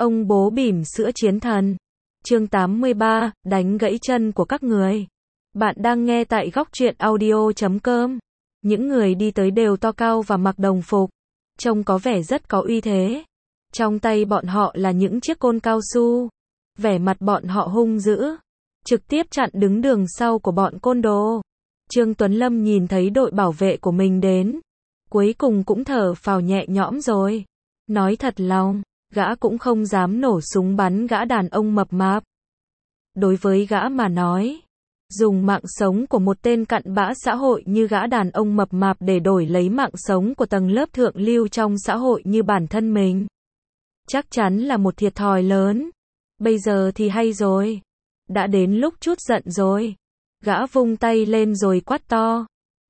Ông bố bỉm sữa chiến thần. Chương 83, đánh gãy chân của các người. Bạn đang nghe tại góc truyện audio.com. Những người đi tới đều to cao và mặc đồng phục, trông có vẻ rất có uy thế. Trong tay bọn họ là những chiếc côn cao su. Vẻ mặt bọn họ hung dữ, trực tiếp chặn đứng đường sau của bọn côn đồ. Trương Tuấn Lâm nhìn thấy đội bảo vệ của mình đến, cuối cùng cũng thở phào nhẹ nhõm rồi. Nói thật lòng, gã cũng không dám nổ súng bắn gã đàn ông mập mạp. Đối với gã mà nói, dùng mạng sống của một tên cặn bã xã hội như gã đàn ông mập mạp để đổi lấy mạng sống của tầng lớp thượng lưu trong xã hội như bản thân mình, chắc chắn là một thiệt thòi lớn. Bây giờ thì hay rồi, đã đến lúc chút giận rồi. Gã vung tay lên rồi quát to.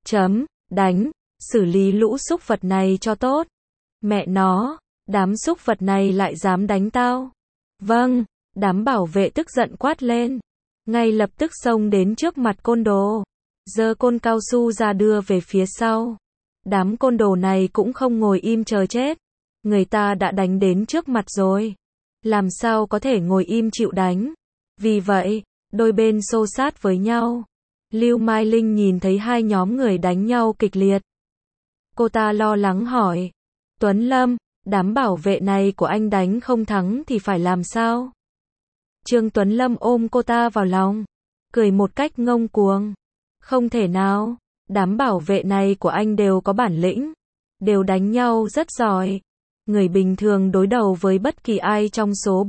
Đánh, xử lý lũ súc vật này cho tốt. Mẹ nó, đám súc vật này lại dám đánh tao. Vâng, đám bảo vệ tức giận quát lên. Ngay lập tức xông đến trước mặt côn đồ, giơ côn cao su ra đưa về phía sau. Đám côn đồ này cũng không ngồi im chờ chết. Người ta đã đánh đến trước mặt rồi, làm sao có thể ngồi im chịu đánh. Vì vậy, đôi bên xô sát với nhau. Lưu Mai Linh nhìn thấy hai nhóm người đánh nhau kịch liệt. Cô ta lo lắng hỏi. Tuấn Lâm, đám bảo vệ này của anh đánh không thắng thì phải làm sao? Trương Tuấn Lâm ôm cô ta vào lòng, cười một cách ngông cuồng. Không thể nào, đám bảo vệ này của anh đều có bản lĩnh, đều đánh nhau rất giỏi. Người bình thường đối đầu với bất kỳ ai trong số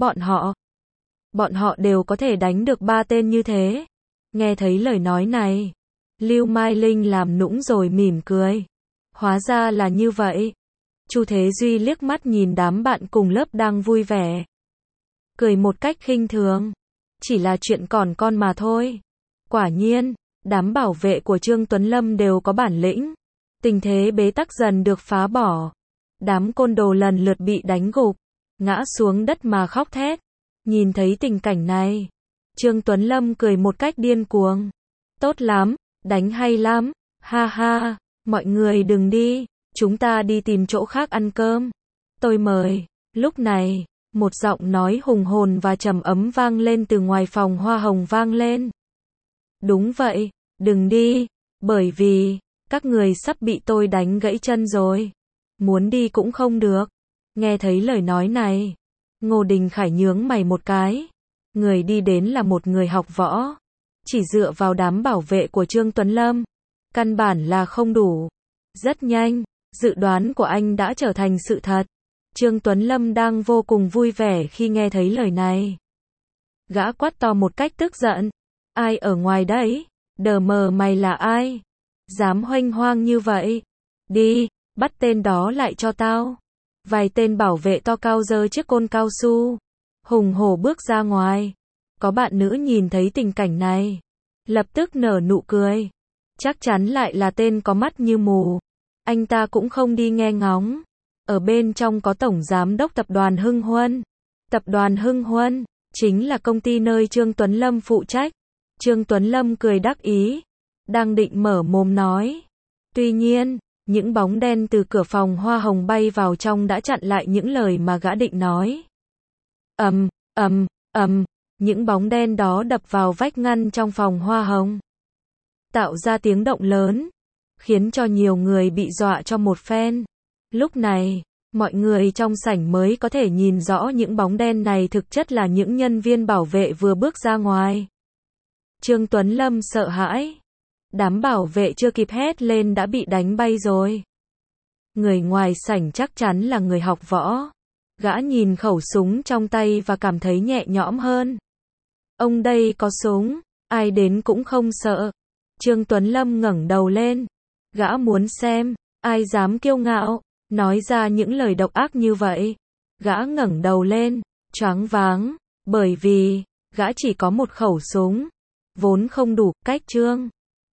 bọn họ đều có thể đánh được 3 tên như thế. Nghe thấy lời nói này, Lưu Mai Linh làm nũng rồi mỉm cười. Hóa ra là như vậy. Chu Thế Duy liếc mắt nhìn đám bạn cùng lớp đang vui vẻ, cười một cách khinh thường. Chỉ là chuyện còn con mà thôi. Quả nhiên, đám bảo vệ của Trương Tuấn Lâm đều có bản lĩnh. Tình thế bế tắc dần được phá bỏ. Đám côn đồ lần lượt bị đánh gục, ngã xuống đất mà khóc thét. Nhìn thấy tình cảnh này, Trương Tuấn Lâm cười một cách điên cuồng. Tốt lắm, đánh hay lắm, ha ha, mọi người đừng đi, chúng ta đi tìm chỗ khác ăn cơm. Tôi mời. Lúc này, một giọng nói hùng hồn và trầm ấm vang lên từ ngoài phòng hoa hồng vang lên. Đúng vậy, đừng đi, bởi vì các người sắp bị tôi đánh gãy chân rồi. Muốn đi cũng không được. Nghe thấy lời nói này, Ngô Đình Khải nhướng mày một cái. Người đi đến là một người học võ, chỉ dựa vào đám bảo vệ của Trương Tuấn Lâm, căn bản là không đủ. Rất nhanh, dự đoán của anh đã trở thành sự thật. Trương Tuấn Lâm đang vô cùng vui vẻ khi nghe thấy lời này. Gã quát to một cách tức giận. Ai ở ngoài đấy? Đờ mờ mày là ai? Dám huênh hoang như vậy? Đi, bắt tên đó lại cho tao. Vài tên bảo vệ to cao giơ chiếc côn cao su, hùng hổ bước ra ngoài. Có bạn nữ nhìn thấy tình cảnh này, lập tức nở nụ cười. Chắc chắn lại là tên có mắt như mù. Anh ta cũng không đi nghe ngóng. Ở bên trong có tổng giám đốc tập đoàn Hưng Huân. Tập đoàn Hưng Huân chính là công ty nơi Trương Tuấn Lâm phụ trách. Trương Tuấn Lâm cười đắc ý, đang định mở mồm nói. Tuy nhiên, những bóng đen từ cửa phòng hoa hồng bay vào trong đã chặn lại những lời mà gã định nói. Những bóng đen đó đập vào vách ngăn trong phòng hoa hồng, tạo ra tiếng động lớn, khiến cho nhiều người bị dọa cho một phen. Lúc này, mọi người trong sảnh mới có thể nhìn rõ những bóng đen này thực chất là những nhân viên bảo vệ vừa bước ra ngoài. Trương Tuấn Lâm sợ hãi. Đám bảo vệ chưa kịp hét lên đã bị đánh bay rồi. Người ngoài sảnh chắc chắn là người học võ. Gã nhìn khẩu súng trong tay và cảm thấy nhẹ nhõm hơn. Ông đây có súng, ai đến cũng không sợ. Trương Tuấn Lâm ngẩng đầu lên. Gã muốn xem, ai dám kiêu ngạo, nói ra những lời độc ác như vậy. Gã ngẩng đầu lên, choáng váng, bởi vì gã chỉ có một khẩu súng, vốn không đủ cách Trương